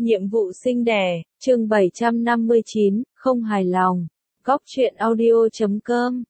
Nhiệm vụ sinh đẻ, chương 759, không hài lòng. Góc truyện audio.com.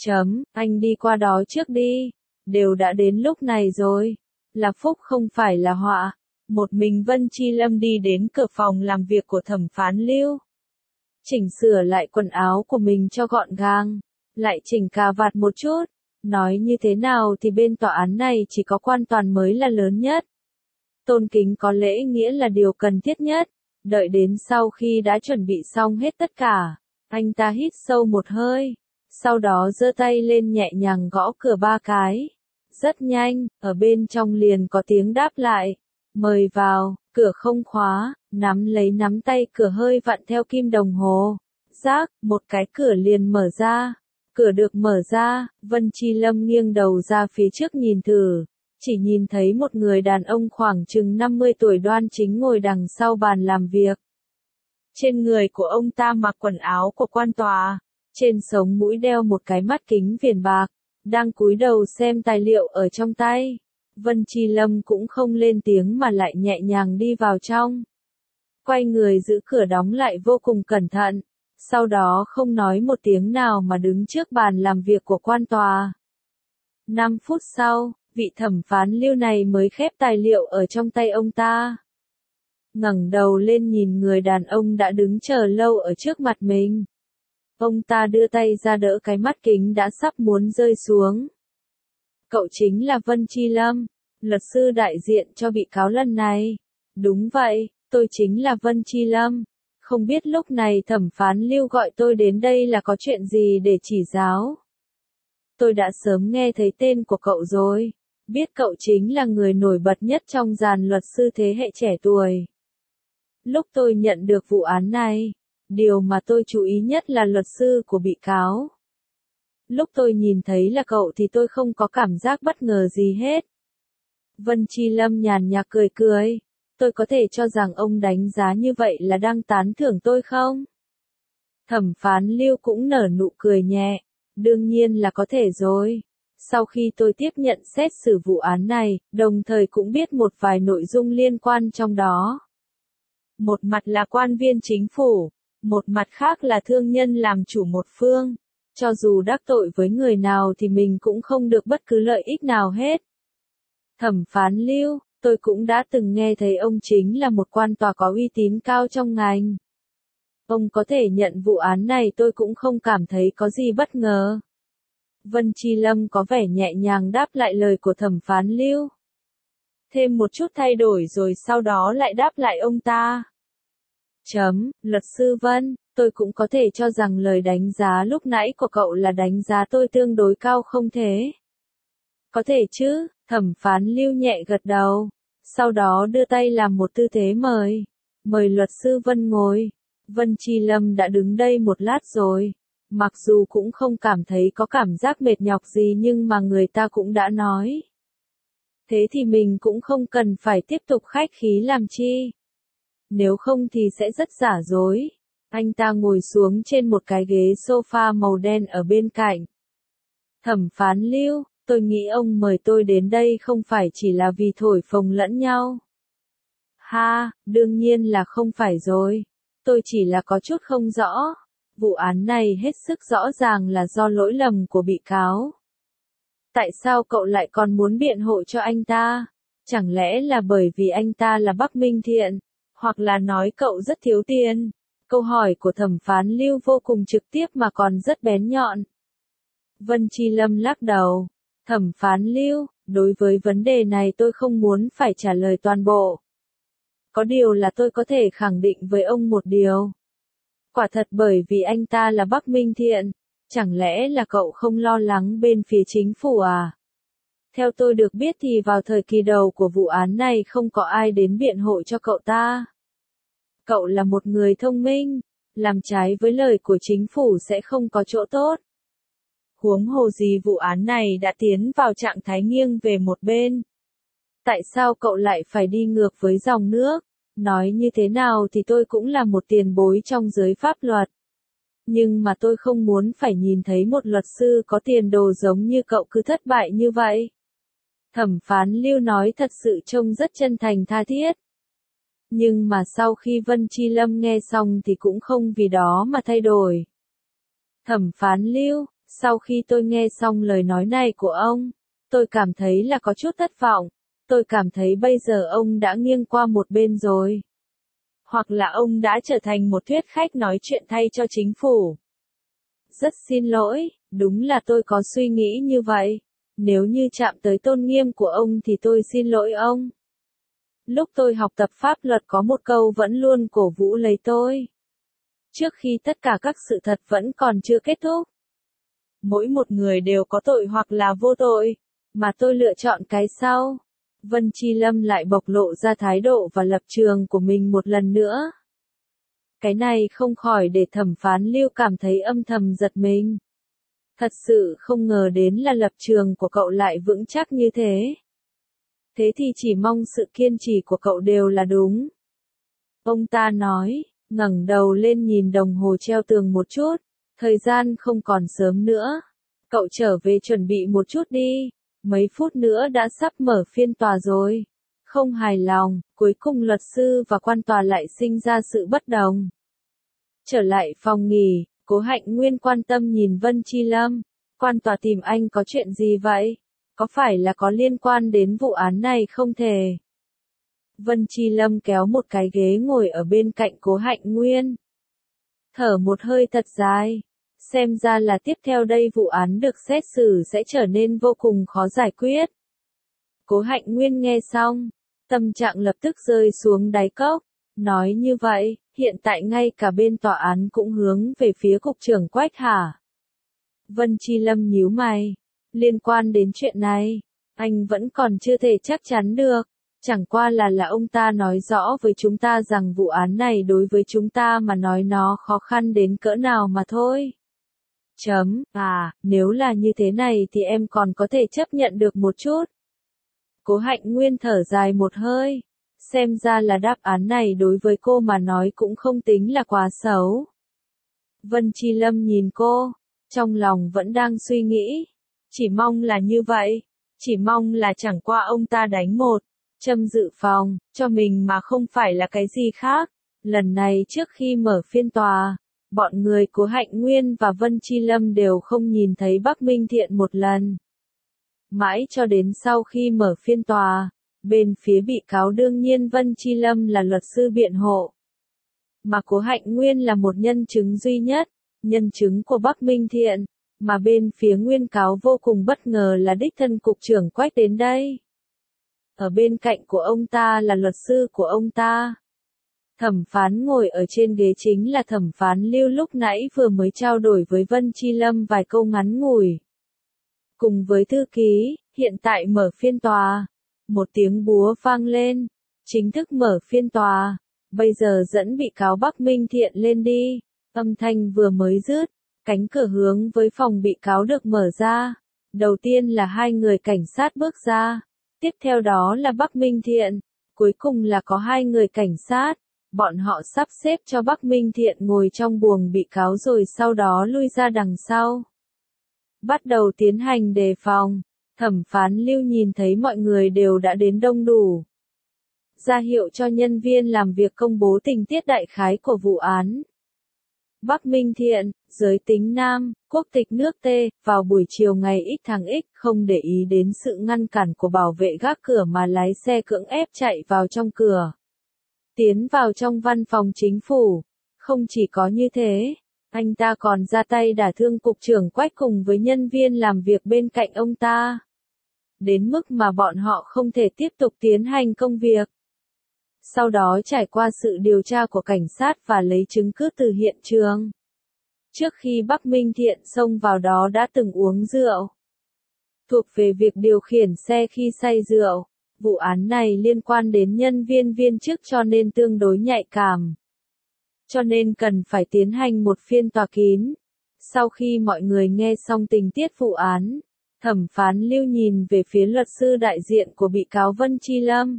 Anh đi qua đó trước đi. Đều đã đến lúc này rồi. Là phúc không phải là họa. Một mình Vân Chi Lâm đi đến cửa phòng làm việc của thẩm phán Lưu. Chỉnh sửa lại quần áo của mình cho gọn gàng. Lại chỉnh cà vạt một chút. Nói như thế nào thì bên tòa án này chỉ có quan toàn mới là lớn nhất. Tôn kính có lễ nghĩa là điều cần thiết nhất. Đợi đến sau khi đã chuẩn bị xong hết tất cả, anh ta hít sâu một hơi. Sau đó giơ tay lên nhẹ nhàng gõ cửa 3 cái. Rất nhanh, ở bên trong liền có tiếng đáp lại. Mời vào, cửa không khóa, nắm lấy nắm tay cửa hơi vặn theo kim đồng hồ. Rác, một cái cửa liền mở ra. Cửa được mở ra, Vân Chi Lâm nghiêng đầu ra phía trước nhìn thử. Chỉ nhìn thấy một người đàn ông khoảng chừng 50 tuổi đoan chính ngồi đằng sau bàn làm việc. Trên người của ông ta mặc quần áo của quan tòa, trên sống mũi đeo một cái mắt kính viền bạc, đang cúi đầu xem tài liệu ở trong tay. Vân Chi Lâm cũng không lên tiếng mà lại nhẹ nhàng đi vào trong. Quay người giữ cửa đóng lại vô cùng cẩn thận, sau đó không nói một tiếng nào mà đứng trước bàn làm việc của quan tòa. 5 phút sau, vị thẩm phán Lưu này mới khép tài liệu ở trong tay ông ta. Ngẩng đầu lên nhìn người đàn ông đã đứng chờ lâu ở trước mặt mình. Ông ta đưa tay ra đỡ cái mắt kính đã sắp muốn rơi xuống. Cậu chính là Vân Chi Lâm, luật sư đại diện cho bị cáo lần này. Đúng vậy, tôi chính là Vân Chi Lâm. Không biết lúc này thẩm phán Lưu gọi tôi đến đây là có chuyện gì để chỉ giáo. Tôi đã sớm nghe thấy tên của cậu rồi. Biết cậu chính là người nổi bật nhất trong dàn luật sư thế hệ trẻ tuổi. Lúc tôi nhận được vụ án này, điều mà tôi chú ý nhất là luật sư của bị cáo. Lúc tôi nhìn thấy là cậu thì tôi không có cảm giác bất ngờ gì hết. Vân Chi Lâm nhàn nhạt cười cười. Tôi có thể cho rằng ông đánh giá như vậy là đang tán thưởng tôi không? Thẩm phán Lưu cũng nở nụ cười nhẹ. Đương nhiên là có thể rồi. Sau khi tôi tiếp nhận xét xử vụ án này, đồng thời cũng biết một vài nội dung liên quan trong đó. Một mặt là quan viên chính phủ, một mặt khác là thương nhân làm chủ một phương. Cho dù đắc tội với người nào thì mình cũng không được bất cứ lợi ích nào hết. Thẩm phán Lưu, tôi cũng đã từng nghe thấy ông chính là một quan tòa có uy tín cao trong ngành. Ông có thể nhận vụ án này tôi cũng không cảm thấy có gì bất ngờ. Vân Chi Lâm có vẻ nhẹ nhàng đáp lại lời của thẩm phán Lưu. Thêm một chút thay đổi rồi sau đó lại đáp lại ông ta. Luật sư Vân, tôi cũng có thể cho rằng lời đánh giá lúc nãy của cậu là đánh giá tôi tương đối cao không thế? Có thể chứ, thẩm phán Lưu nhẹ gật đầu. Sau đó đưa tay làm một tư thế mời. Mời luật sư Vân ngồi. Vân Chi Lâm đã đứng đây một lát rồi. Mặc dù cũng không cảm thấy có cảm giác mệt nhọc gì nhưng mà người ta cũng đã nói. Thế thì mình cũng không cần phải tiếp tục khách khí làm chi. Nếu không thì sẽ rất giả dối. Anh ta ngồi xuống trên một cái ghế sofa màu đen ở bên cạnh. Thẩm phán Lưu, tôi nghĩ ông mời tôi đến đây không phải chỉ là vì thổi phồng lẫn nhau. Ha, đương nhiên là không phải rồi. Tôi chỉ là có chút không rõ. Vụ án này hết sức rõ ràng là do lỗi lầm của bị cáo. Tại sao cậu lại còn muốn biện hộ cho anh ta? Chẳng lẽ là bởi vì anh ta là Bắc Minh Thiện? Hoặc là nói cậu rất thiếu tiền? Câu hỏi của thẩm phán Lưu vô cùng trực tiếp mà còn rất bén nhọn. Vân Chi Lâm lắc đầu. Thẩm phán Lưu, đối với vấn đề này tôi không muốn phải trả lời toàn bộ. Có điều là tôi có thể khẳng định với ông một điều. Quả thật bởi vì anh ta là Bắc Minh Thiện, chẳng lẽ là cậu không lo lắng bên phía chính phủ à? Theo tôi được biết thì vào thời kỳ đầu của vụ án này không có ai đến biện hộ cho cậu ta. Cậu là một người thông minh, làm trái với lời của chính phủ sẽ không có chỗ tốt. Huống hồ gì vụ án này đã tiến vào trạng thái nghiêng về một bên. Tại sao cậu lại phải đi ngược với dòng nước? Nói như thế nào thì tôi cũng là một tiền bối trong giới pháp luật. Nhưng mà tôi không muốn phải nhìn thấy một luật sư có tiền đồ giống như cậu cứ thất bại như vậy. Thẩm phán Lưu nói thật sự trông rất chân thành tha thiết. Nhưng mà sau khi Vân Chi Lâm nghe xong thì cũng không vì đó mà thay đổi. Thẩm phán Lưu, sau khi tôi nghe xong lời nói này của ông, tôi cảm thấy là có chút thất vọng. Tôi cảm thấy bây giờ ông đã nghiêng qua một bên rồi. Hoặc là ông đã trở thành một thuyết khách nói chuyện thay cho chính phủ. Rất xin lỗi, đúng là tôi có suy nghĩ như vậy. Nếu như chạm tới tôn nghiêm của ông thì tôi xin lỗi ông. Lúc tôi học tập pháp luật có một câu vẫn luôn cổ vũ lấy tôi. Trước khi tất cả các sự thật vẫn còn chưa kết thúc. Mỗi một người đều có tội hoặc là vô tội, mà tôi lựa chọn cái sau. Vân Chi Lâm lại bộc lộ ra thái độ và lập trường của mình một lần nữa. Cái này không khỏi để thẩm phán Lưu cảm thấy âm thầm giật mình. Thật sự không ngờ đến là lập trường của cậu lại vững chắc như thế. Thế thì chỉ mong sự kiên trì của cậu đều là đúng. Ông ta nói, ngẩng đầu lên nhìn đồng hồ treo tường một chút. Thời gian không còn sớm nữa. Cậu trở về chuẩn bị một chút đi. Mấy phút nữa đã sắp mở phiên tòa rồi. Không hài lòng, cuối cùng luật sư và quan tòa lại sinh ra sự bất đồng. Trở lại phòng nghỉ, Cố Hạnh Nguyên quan tâm nhìn Vân Chi Lâm. Quan tòa tìm anh có chuyện gì vậy? Có phải là có liên quan đến vụ án này không thề? Vân Chi Lâm kéo một cái ghế ngồi ở bên cạnh Cố Hạnh Nguyên. Thở một hơi thật dài. Xem ra là tiếp theo đây vụ án được xét xử sẽ trở nên vô cùng khó giải quyết. Cố Hạnh Nguyên nghe xong, tâm trạng lập tức rơi xuống đáy cốc. Nói như vậy, hiện tại ngay cả bên tòa án cũng hướng về phía cục trưởng Quách hả? Vân Chi Lâm nhíu mày. Liên quan đến chuyện này, anh vẫn còn chưa thể chắc chắn được. Chẳng qua là ông ta nói rõ với chúng ta rằng vụ án này đối với chúng ta mà nói nó khó khăn đến cỡ nào mà thôi. Nếu là như thế này thì em còn có thể chấp nhận được một chút. Cố Hạnh Nguyên thở dài một hơi. Xem ra là đáp án này đối với cô mà nói cũng không tính là quá xấu. Vân Chi Lâm nhìn cô, trong lòng vẫn đang suy nghĩ. Chỉ mong là như vậy. Chỉ mong là chẳng qua ông ta đánh một châm dự phòng cho mình mà không phải là cái gì khác. Lần này trước khi mở phiên tòa, bọn người Cố Hạnh Nguyên và Vân Chi Lâm đều không nhìn thấy Bắc Minh Thiện một lần. Mãi cho đến sau khi mở phiên tòa, bên phía bị cáo đương nhiên Vân Chi Lâm là luật sư biện hộ. Mà Cố Hạnh Nguyên là một nhân chứng duy nhất, nhân chứng của Bắc Minh Thiện, mà bên phía nguyên cáo vô cùng bất ngờ là đích thân cục trưởng Quách đến đây. Ở bên cạnh của ông ta là luật sư của ông ta. Thẩm phán ngồi ở trên ghế chính là thẩm phán Lưu lúc nãy vừa mới trao đổi với Vân Chi Lâm vài câu ngắn ngủi. Cùng với thư ký, hiện tại mở phiên tòa. Một tiếng búa vang lên, chính thức mở phiên tòa. Bây giờ dẫn bị cáo Bắc Minh Thiện lên đi. Âm thanh vừa mới dứt, cánh cửa hướng với phòng bị cáo được mở ra. Đầu tiên là hai người cảnh sát bước ra. Tiếp theo đó là Bắc Minh Thiện. Cuối cùng là có hai người cảnh sát. Bọn họ sắp xếp cho Bắc Minh Thiện ngồi trong buồng bị cáo rồi sau đó lui ra đằng sau. Bắt đầu tiến hành đề phòng. Thẩm phán Lưu nhìn thấy mọi người đều đã đến đông đủ. Ra hiệu cho nhân viên làm việc công bố tình tiết đại khái của vụ án. Bắc Minh Thiện, giới tính nam, quốc tịch nước T, vào buổi chiều ngày X tháng X, không để ý đến sự ngăn cản của bảo vệ gác cửa mà lái xe cưỡng ép chạy vào trong cửa. Tiến vào trong văn phòng chính phủ. Không chỉ có như thế, anh ta còn ra tay đả thương cục trưởng Quách cùng với nhân viên làm việc bên cạnh ông ta. Đến mức mà bọn họ không thể tiếp tục tiến hành công việc. Sau đó trải qua sự điều tra của cảnh sát và lấy chứng cứ từ hiện trường. Trước khi Bắc Minh Thiện xông vào đó đã từng uống rượu. Thuộc về việc điều khiển xe khi say rượu. Vụ án này liên quan đến nhân viên viên chức cho nên tương đối nhạy cảm. Cho nên cần phải tiến hành một phiên tòa kín. Sau khi mọi người nghe xong tình tiết vụ án, thẩm phán Lưu nhìn về phía luật sư đại diện của bị cáo Vân Chi Lâm.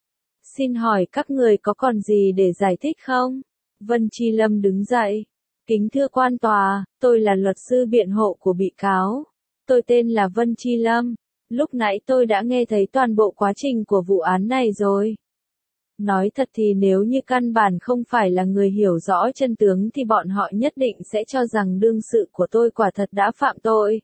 Xin hỏi các người có còn gì để giải thích không? Vân Chi Lâm đứng dậy. Kính thưa quan tòa, tôi là luật sư biện hộ của bị cáo. Tôi tên là Vân Chi Lâm. Lúc nãy tôi đã nghe thấy toàn bộ quá trình của vụ án này rồi. Nói thật thì nếu như căn bản không phải là người hiểu rõ chân tướng thì bọn họ nhất định sẽ cho rằng đương sự của tôi quả thật đã phạm tội.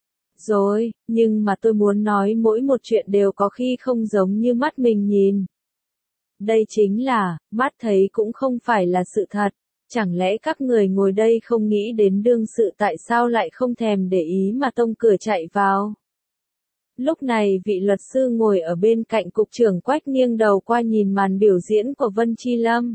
Rồi, nhưng mà tôi muốn nói mỗi một chuyện đều có khi không giống như mắt mình nhìn. Đây chính là, mắt thấy cũng không phải là sự thật. Chẳng lẽ các người ngồi đây không nghĩ đến đương sự tại sao lại không thèm để ý mà tông cửa chạy vào? Lúc này vị luật sư ngồi ở bên cạnh cục trưởng Quách nghiêng đầu qua nhìn màn biểu diễn của Vân Chi Lâm.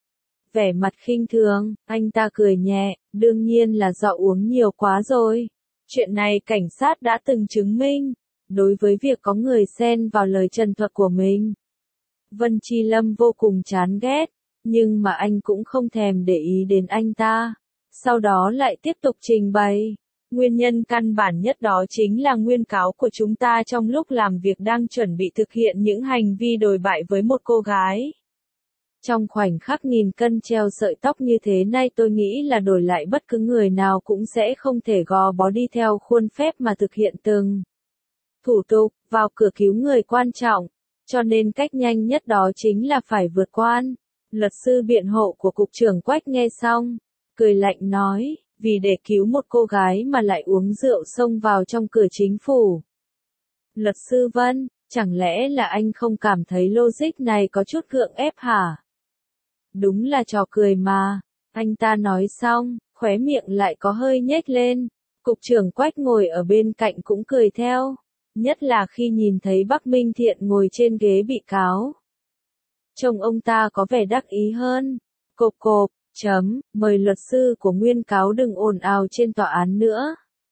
Vẻ mặt khinh thường, anh ta cười nhẹ, đương nhiên là do uống nhiều quá rồi. Chuyện này cảnh sát đã từng chứng minh. Đối với việc có người xen vào lời trần thuật của mình, Vân Chi Lâm vô cùng chán ghét, nhưng mà anh cũng không thèm để ý đến anh ta. Sau đó lại tiếp tục trình bày. Nguyên nhân căn bản nhất đó chính là nguyên cáo của chúng ta trong lúc làm việc đang chuẩn bị thực hiện những hành vi đồi bại với một cô gái. Trong khoảnh khắc nghìn cân treo sợi tóc như thế này tôi nghĩ là đổi lại bất cứ người nào cũng sẽ không thể gò bó đi theo khuôn phép mà thực hiện từng thủ tục, vào cửa cứu người quan trọng. Cho nên cách nhanh nhất đó chính là phải vượt quan. Luật sư biện hộ của cục trưởng Quách nghe xong, cười lạnh nói, vì để cứu một cô gái mà lại uống rượu xông vào trong cửa chính phủ. Luật sư Vân, chẳng lẽ là anh không cảm thấy logic này có chút gượng ép hả? Đúng là trò cười mà. Anh ta nói xong, khóe miệng lại có hơi nhếch lên. Cục trưởng Quách ngồi ở bên cạnh cũng cười theo. Nhất là khi nhìn thấy Bắc Minh Thiện ngồi trên ghế bị cáo. Trông ông ta có vẻ đắc ý hơn. Cộp cộp, mời luật sư của nguyên cáo đừng ồn ào trên tòa án nữa.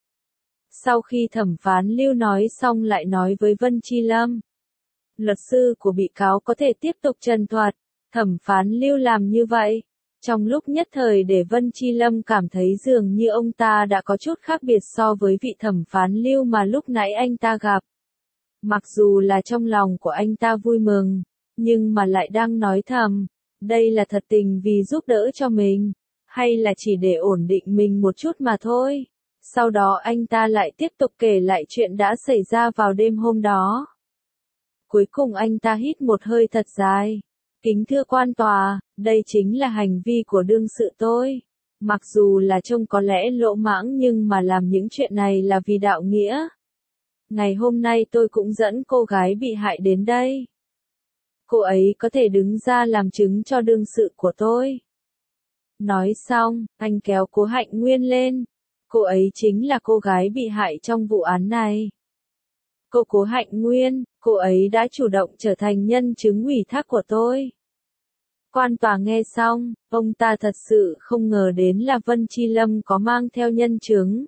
Sau khi thẩm phán Lưu nói xong lại nói với Vân Chi Lâm. Luật sư của bị cáo có thể tiếp tục trần thuật. Thẩm phán Lưu làm như vậy. Trong lúc nhất thời để Vân Chi Lâm cảm thấy dường như ông ta đã có chút khác biệt so với vị thẩm phán Lưu mà lúc nãy anh ta gặp. Mặc dù là trong lòng của anh ta vui mừng, nhưng mà lại đang nói thầm, đây là thật tình vì giúp đỡ cho mình, hay là chỉ để ổn định mình một chút mà thôi. Sau đó anh ta lại tiếp tục kể lại chuyện đã xảy ra vào đêm hôm đó. Cuối cùng anh ta hít một hơi thật dài. Kính thưa quan tòa, đây chính là hành vi của đương sự tôi. Mặc dù là trông có lẽ lỗ mãng nhưng mà làm những chuyện này là vì đạo nghĩa. Ngày hôm nay tôi cũng dẫn cô gái bị hại đến đây. Cô ấy có thể đứng ra làm chứng cho đương sự của tôi. Nói xong, anh kéo Cố Hạnh Nguyên lên. Cô ấy chính là cô gái bị hại trong vụ án này. Cô Cố Hạnh Nguyên, cô ấy đã chủ động trở thành nhân chứng ủy thác của tôi. Quan tòa nghe xong, ông ta thật sự không ngờ đến là Vân Chi Lâm có mang theo nhân chứng.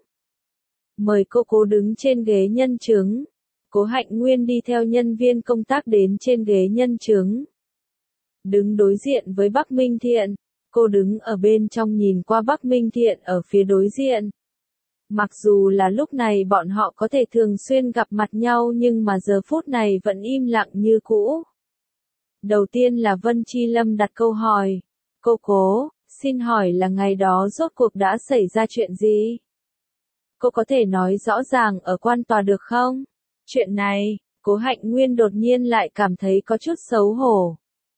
Mời cô Cố đứng trên ghế nhân chứng. Cố Hạnh Nguyên đi theo nhân viên công tác đến trên ghế nhân chứng. Đứng đối diện với Bắc Minh Thiện. Cô đứng ở bên trong nhìn qua Bắc Minh Thiện ở phía đối diện. Mặc dù là lúc này bọn họ có thể thường xuyên gặp mặt nhau nhưng mà giờ phút này vẫn im lặng như cũ. Đầu tiên là Vân Chi Lâm đặt câu hỏi. Cô Cố, xin hỏi là ngày đó rốt cuộc đã xảy ra chuyện gì? Cô có thể nói rõ ràng ở quan tòa được không? Chuyện này, Cố Hạnh Nguyên đột nhiên lại cảm thấy có chút xấu hổ.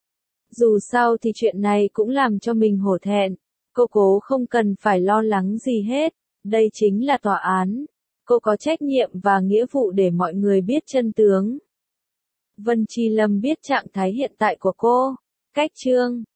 Dù sao thì chuyện này cũng làm cho mình hổ thẹn. Cô Cố không cần phải lo lắng gì hết. Đây chính là tòa án. Cô có trách nhiệm và nghĩa vụ để mọi người biết chân tướng. Vân Chi Lâm biết trạng thái hiện tại của cô. Cách chương